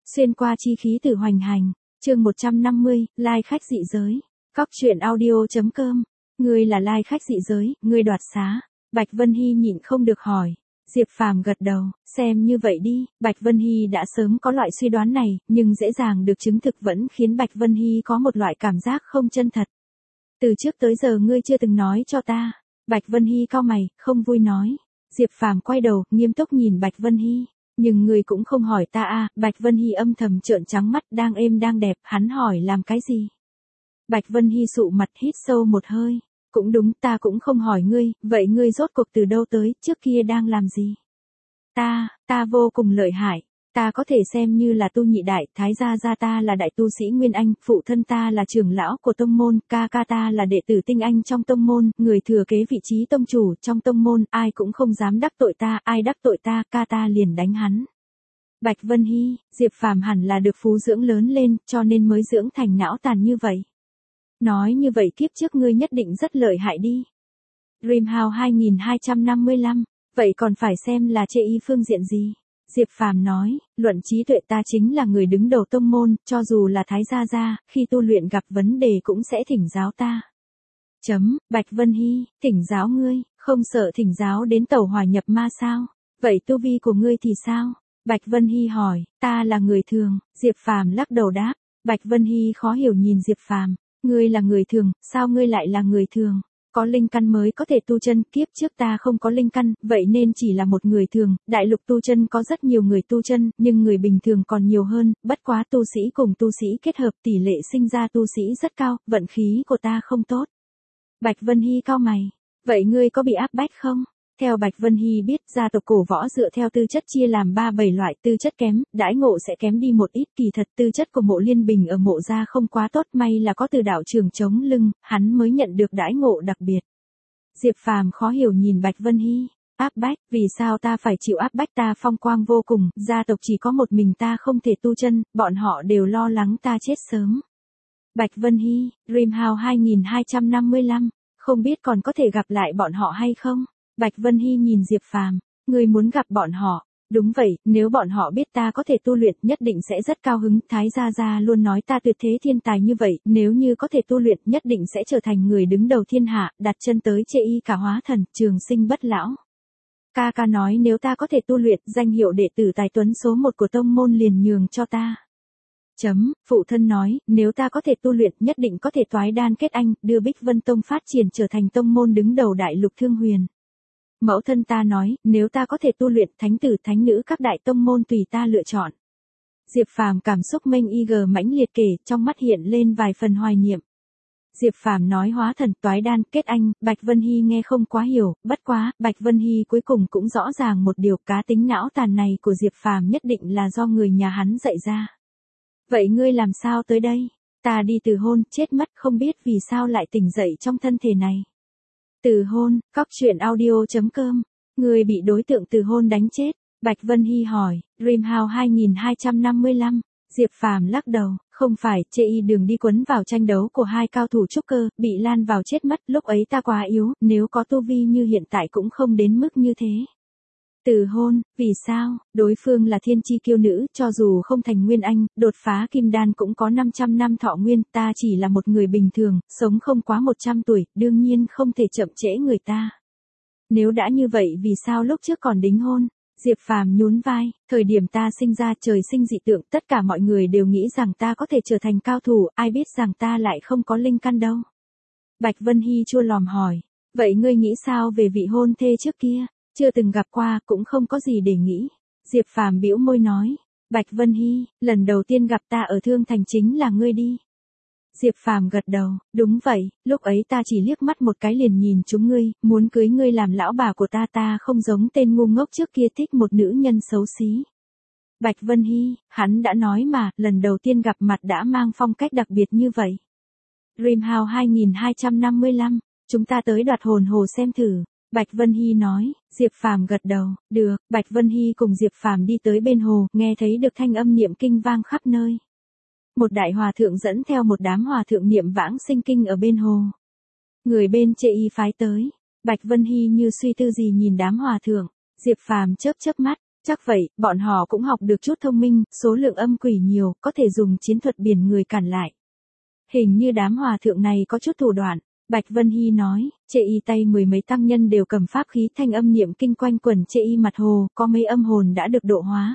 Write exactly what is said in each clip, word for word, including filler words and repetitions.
Xuyên qua chi khí từ hoành hành, chương một trăm năm mươi, lai khách dị giới. Cóc truyện audio chấm com. Ngươi là lai khách dị giới, ngươi đoạt xá. Bạch Vân Hy nhịn không được hỏi. Diệp Phàm gật đầu, xem như vậy đi. Bạch Vân Hy đã sớm có loại suy đoán này, nhưng dễ dàng được chứng thực vẫn khiến Bạch Vân Hy có một loại cảm giác không chân thật. Từ trước tới giờ ngươi chưa từng nói cho ta. Bạch Vân Hy cau mày, không vui nói. Diệp Phàm quay đầu, nghiêm túc nhìn Bạch Vân Hy. Nhưng ngươi cũng không hỏi ta à, Bạch Vân Hy âm thầm trợn trắng mắt, đang êm đang đẹp, hắn hỏi làm cái gì? Bạch Vân Hy sụ mặt hít sâu một hơi. Cũng đúng, ta cũng không hỏi ngươi, vậy ngươi rốt cuộc từ đâu tới, trước kia đang làm gì? Ta, ta vô cùng lợi hại, ta có thể xem như là tu nhị đại, thái gia gia ta là đại tu sĩ Nguyên Anh, phụ thân ta là trưởng lão của tông môn, ca ca ta là đệ tử tinh anh trong tông môn, người thừa kế vị trí tông chủ trong tông môn, ai cũng không dám đắc tội ta, ai đắc tội ta, ca ta liền đánh hắn. Bạch Vân Hy, Diệp Phàm hẳn là được phú dưỡng lớn lên, cho nên mới dưỡng thành não tàn như vậy. Nói như vậy kiếp trước ngươi nhất định rất lợi hại đi. Dreamhouse hai nghìn hai trăm năm mươi lăm, vậy còn phải xem là chê y phương diện gì? Diệp Phàm nói, luận trí tuệ ta chính là người đứng đầu tông môn, cho dù là thái gia gia, khi tu luyện gặp vấn đề cũng sẽ thỉnh giáo ta. Chấm, Bạch Vân Hy, thỉnh giáo ngươi, không sợ thỉnh giáo đến tẩu hỏa nhập ma sao? Vậy tu vi của ngươi thì sao? Bạch Vân Hy hỏi, ta là người thường, Diệp Phàm lắc đầu đáp. Bạch Vân Hy khó hiểu nhìn Diệp Phàm. Ngươi là người thường, sao ngươi lại là người thường? Có linh căn mới có thể tu chân, kiếp trước ta không có linh căn, vậy nên chỉ là một người thường, đại lục tu chân có rất nhiều người tu chân, nhưng người bình thường còn nhiều hơn, bất quá tu sĩ cùng tu sĩ kết hợp tỷ lệ sinh ra tu sĩ rất cao, vận khí của ta không tốt. Bạch Vân Hy cau mày, vậy ngươi có bị áp bách không? Theo Bạch Vân Hy biết, gia tộc cổ võ dựa theo tư chất chia làm ba bảy loại, tư chất kém, đãi ngộ sẽ kém đi một ít, kỳ thật tư chất của Mộ Liên Bình ở Mộ gia không quá tốt, may là có Từ đạo trưởng chống lưng, hắn mới nhận được đãi ngộ đặc biệt. Diệp Phàm khó hiểu nhìn Bạch Vân Hy, áp bách, vì sao ta phải chịu áp bách, ta phong quang vô cùng, gia tộc chỉ có một mình ta không thể tu chân, bọn họ đều lo lắng ta chết sớm. Bạch Vân Hy, Dreamhouse hai nghìn hai trăm năm mươi lăm, không biết còn có thể gặp lại bọn họ hay không? Bạch Vân Hy nhìn Diệp Phàm, ngươi muốn gặp bọn họ? Đúng vậy, nếu bọn họ biết ta có thể tu luyện nhất định sẽ rất cao hứng, thái gia gia luôn nói ta tuyệt thế thiên tài như vậy, nếu như có thể tu luyện nhất định sẽ trở thành người đứng đầu thiên hạ, đặt chân tới chê y cả hóa thần, trường sinh bất lão. Ca ca nói nếu ta có thể tu luyện, danh hiệu đệ tử tài tuấn số một của tông môn liền nhường cho ta. Chấm, phụ thân nói, nếu ta có thể tu luyện nhất định có thể toái đan kết anh, đưa Bích Vân Tông phát triển trở thành tông môn đứng đầu đại lục thương huyền. Mẫu thân ta nói, nếu ta có thể tu luyện, thánh tử thánh nữ các đại tông môn tùy ta lựa chọn. Diệp Phàm cảm xúc mênh y gờ mãnh liệt kể, trong mắt hiện lên vài phần hoài niệm. Diệp Phàm nói hóa thần toái đan kết anh, Bạch Vân Hy nghe không quá hiểu, bất quá, Bạch Vân Hy cuối cùng cũng rõ ràng một điều, cá tính não tàn này của Diệp Phàm nhất định là do người nhà hắn dạy ra. Vậy ngươi làm sao tới đây? Ta đi từ hôn, chết mất, không biết vì sao lại tỉnh dậy trong thân thể này. Từ hôn, cóc truyện audio chấm com, người bị đối tượng từ hôn đánh chết. Bạch Vân Hy hỏi, Dreamhouse hai nghìn hai trăm năm mươi lăm, Diệp Phàm lắc đầu, không phải, chê y đường đi quấn vào tranh đấu của hai cao thủ trúc cơ, bị lan vào chết mất, lúc ấy ta quá yếu, nếu có tu vi như hiện tại cũng không đến mức như thế. Từ hôn, vì sao? Đối phương là thiên chi kiêu nữ, cho dù không thành Nguyên Anh, đột phá kim đan cũng có năm trăm năm thọ nguyên, ta chỉ là một người bình thường, sống không quá một trăm tuổi, đương nhiên không thể chậm trễ người ta. Nếu đã như vậy vì sao lúc trước còn đính hôn? Diệp Phàm nhún vai, thời điểm ta sinh ra trời sinh dị tượng, tất cả mọi người đều nghĩ rằng ta có thể trở thành cao thủ, ai biết rằng ta lại không có linh căn đâu. Bạch Vân Hy chua lòm hỏi, vậy ngươi nghĩ sao về vị hôn thê trước kia? Chưa từng gặp qua, cũng không có gì để nghĩ. Diệp Phàm bĩu môi nói, Bạch Vân Hy, lần đầu tiên gặp ta ở Thương Thành chính là ngươi đi. Diệp Phàm gật đầu, đúng vậy, lúc ấy ta chỉ liếc mắt một cái liền nhìn chúng ngươi, muốn cưới ngươi làm lão bà của ta, ta không giống tên ngu ngốc trước kia thích một nữ nhân xấu xí. Bạch Vân Hy, hắn đã nói mà, lần đầu tiên gặp mặt đã mang phong cách đặc biệt như vậy. Dreamhouse hai nghìn hai trăm năm mươi lăm, chúng ta tới Đoạt Hồn Hồ xem thử. Bạch Vân Hy nói, Diệp Phàm gật đầu, được, Bạch Vân Hy cùng Diệp Phàm đi tới bên hồ, nghe thấy được thanh âm niệm kinh vang khắp nơi. Một đại hòa thượng dẫn theo một đám hòa thượng niệm vãng sinh kinh ở bên hồ. Người bên chê y phái tới, Bạch Vân Hy như suy tư gì nhìn đám hòa thượng, Diệp Phàm chớp chớp mắt, Chắc vậy, bọn họ cũng học được chút thông minh, số lượng âm quỷ nhiều, có thể dùng chiến thuật biển người cản lại. Hình như đám hòa thượng này có chút thủ đoạn. Bạch Vân Hy nói, chê y tay mười mấy tăng nhân đều cầm pháp khí thanh âm niệm kinh quanh quẩn chê y mặt hồ, có mấy âm hồn đã được độ hóa.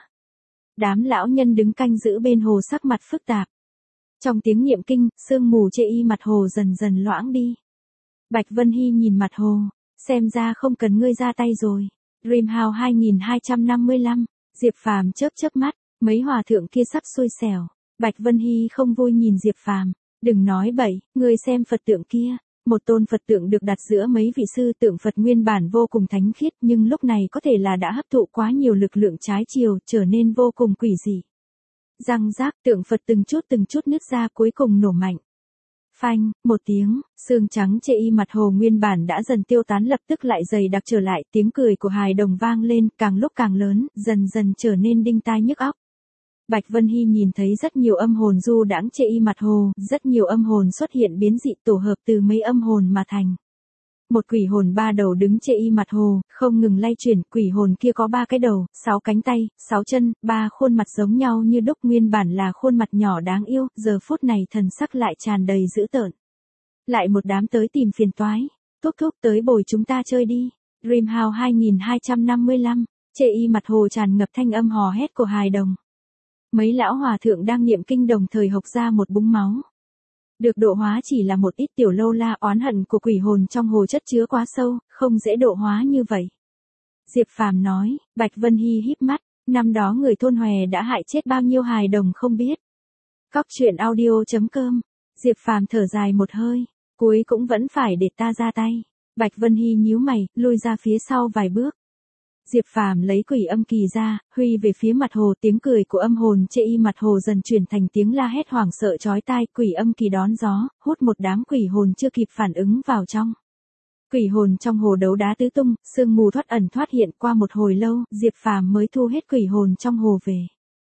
Đám lão nhân đứng canh giữ bên hồ sắc mặt phức tạp. Trong tiếng niệm kinh, sương mù chê y mặt hồ dần dần loãng đi. Bạch Vân Hy nhìn mặt hồ, xem ra không cần ngươi ra tay rồi. Dreamhouse hai nghìn hai trăm năm mươi lăm, Diệp Phàm chớp chớp mắt, mấy hòa thượng kia sắp xui xẻo. Bạch Vân Hy không vui nhìn Diệp Phàm, đừng nói bậy, ngươi xem Phật tượng kia. Một tôn Phật tượng được đặt giữa mấy vị sư tượng Phật nguyên bản vô cùng thánh khiết nhưng lúc này có thể là đã hấp thụ quá nhiều lực lượng trái chiều trở nên vô cùng quỷ dị. Răng rác tượng Phật từng chút từng chút nứt ra cuối cùng nổ mạnh. Phanh, một tiếng, xương trắng chê y mặt hồ nguyên bản đã dần tiêu tán lập tức lại dày đặc trở lại, tiếng cười của hài đồng vang lên càng lúc càng lớn, dần dần trở nên đinh tai nhức óc. Bạch Vân Hy nhìn thấy rất nhiều âm hồn du đãng chê y mặt hồ, rất nhiều âm hồn xuất hiện biến dị tổ hợp từ mấy âm hồn mà thành. Một quỷ hồn ba đầu đứng chê y mặt hồ, không ngừng lay chuyển, quỷ hồn kia có ba cái đầu, sáu cánh tay, sáu chân, ba khuôn mặt giống nhau như đúc nguyên bản là khuôn mặt nhỏ đáng yêu, giờ phút này thần sắc lại tràn đầy dữ tợn. Lại một đám tới tìm phiền toái, thúc thúc tới bồi chúng ta chơi đi. Dreamhouse hai nghìn hai trăm năm mươi lăm, chê y mặt hồ tràn ngập thanh âm hò hét của hài đồng. Mấy lão hòa thượng đang niệm kinh đồng thời hộc ra một búng máu. Được độ hóa chỉ là một ít tiểu lâu la, oán hận của quỷ hồn trong hồ chất chứa quá sâu, không dễ độ hóa như vậy. Diệp Phàm nói, Bạch Vân Hy híp mắt, năm đó người thôn Hòe đã hại chết bao nhiêu hài đồng không biết. Cóc truyện audio chấm com, Diệp Phàm thở dài một hơi, cuối cũng vẫn phải để ta ra tay. Bạch Vân Hy nhíu mày, lui ra phía sau vài bước. Diệp Phàm lấy quỷ âm kỳ ra, huy về phía mặt hồ, tiếng cười của âm hồn chê y mặt hồ dần chuyển thành tiếng la hét hoảng sợ chói tai, quỷ âm kỳ đón gió, hút một đám quỷ hồn chưa kịp phản ứng vào trong. Quỷ hồn trong hồ đấu đá tứ tung, sương mù thoát ẩn thoát hiện, qua một hồi lâu, Diệp Phàm mới thu hết quỷ hồn trong hồ về.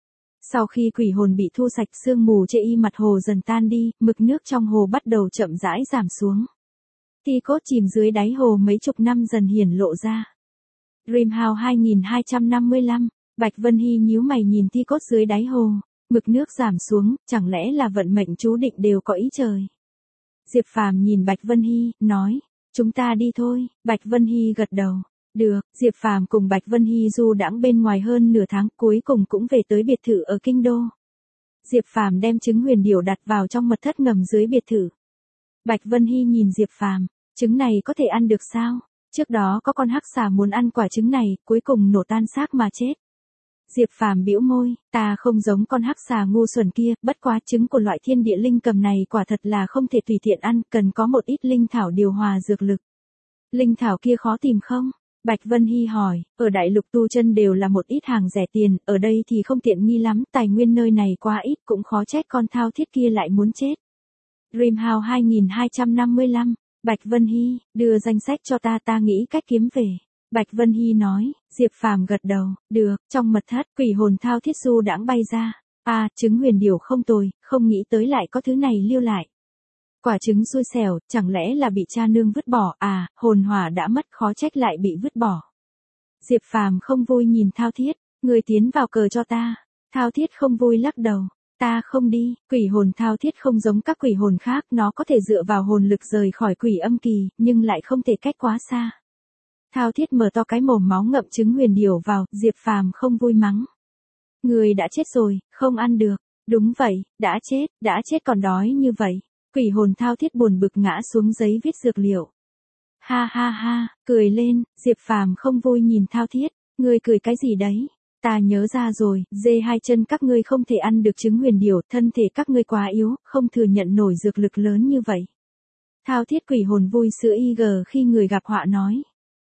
Sau khi quỷ hồn bị thu sạch, sương mù chê y mặt hồ dần tan đi, mực nước trong hồ bắt đầu chậm rãi giảm xuống. Thi cốt chìm dưới đáy hồ mấy chục năm dần hiển lộ ra. Dreamhouse hai nghìn hai trăm năm mươi lăm, Bạch Vân Hy nhíu mày nhìn thi cốt dưới đáy hồ, mực nước giảm xuống, chẳng lẽ là vận mệnh chú định đều có ý trời. Diệp Phàm nhìn Bạch Vân Hy, nói, chúng ta đi thôi. Bạch Vân Hy gật đầu, được. Diệp Phàm cùng Bạch Vân Hy du đãng bên ngoài hơn nửa tháng, cuối cùng cũng về tới biệt thự ở Kinh Đô. Diệp Phàm đem trứng huyền điểu đặt vào trong mật thất ngầm dưới biệt thự. Bạch Vân Hy nhìn Diệp Phàm, trứng này có thể ăn được sao? Trước đó có con hắc xà muốn ăn quả trứng này, cuối cùng nổ tan xác mà chết. Diệp Phàm bĩu môi, ta không giống con hắc xà ngu xuẩn kia, bất quá trứng của loại thiên địa linh cầm này quả thật là không thể tùy tiện ăn, cần có một ít linh thảo điều hòa dược lực. Linh thảo kia khó tìm không? Bạch Vân Hy hỏi, ở đại lục tu chân đều là một ít hàng rẻ tiền, ở đây thì không tiện nghi lắm, tài nguyên nơi này quá ít, cũng khó trách con thao thiết kia lại muốn chết. Dreamhouse hai nghìn hai trăm năm mươi lăm, Bạch Vân Hy, đưa danh sách cho ta, ta nghĩ cách kiếm về. Bạch Vân Hy nói. Diệp Phàm gật đầu, được. Trong mật thất, quỷ hồn thao thiết du đãng bay ra. À, trứng huyền điểu không tồi, không nghĩ tới lại có thứ này lưu lại. Quả trứng xui xẻo, chẳng lẽ là bị cha nương vứt bỏ, à, hồn hỏa đã mất, khó trách lại bị vứt bỏ. Diệp Phàm không vui nhìn thao thiết, người tiến vào cờ cho ta. Thao thiết không vui lắc đầu. Ta không đi. Quỷ hồn thao thiết không giống các quỷ hồn khác, nó có thể dựa vào hồn lực rời khỏi quỷ âm kỳ, nhưng lại không thể cách quá xa. Thao thiết mở to cái mồm máu ngậm trứng huyền điểu vào, Diệp Phàm không vui mắng. Người đã chết rồi, không ăn được. Đúng vậy, đã chết, đã chết còn đói như vậy. Quỷ hồn thao thiết buồn bực ngã xuống giấy viết dược liệu. Ha ha ha, cười lên. Diệp Phàm không vui nhìn thao thiết. Ngươi cười cái gì đấy? Ta nhớ ra rồi, dê hai chân các ngươi không thể ăn được trứng huyền điểu, thân thể các ngươi quá yếu, không thừa nhận nổi dược lực lớn như vậy. Thao thiết quỷ hồn vui sữa y gờ khi người gặp họa nói.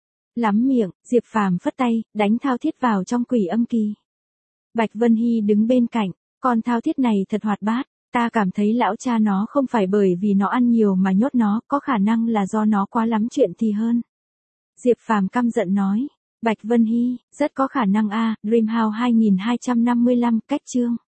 Lắm miệng, Diệp Phàm phất tay, đánh thao thiết vào trong quỷ âm kỳ. Bạch Vân Hy đứng bên cạnh, con thao thiết này thật hoạt bát, ta cảm thấy lão cha nó không phải bởi vì nó ăn nhiều mà nhốt nó, có khả năng là do nó quá lắm chuyện thì hơn. Diệp Phàm căm giận nói. Bạch Vân Hy, rất có khả năng a. Dreamhouse hai nghìn hai trăm năm mươi lăm, cách chương.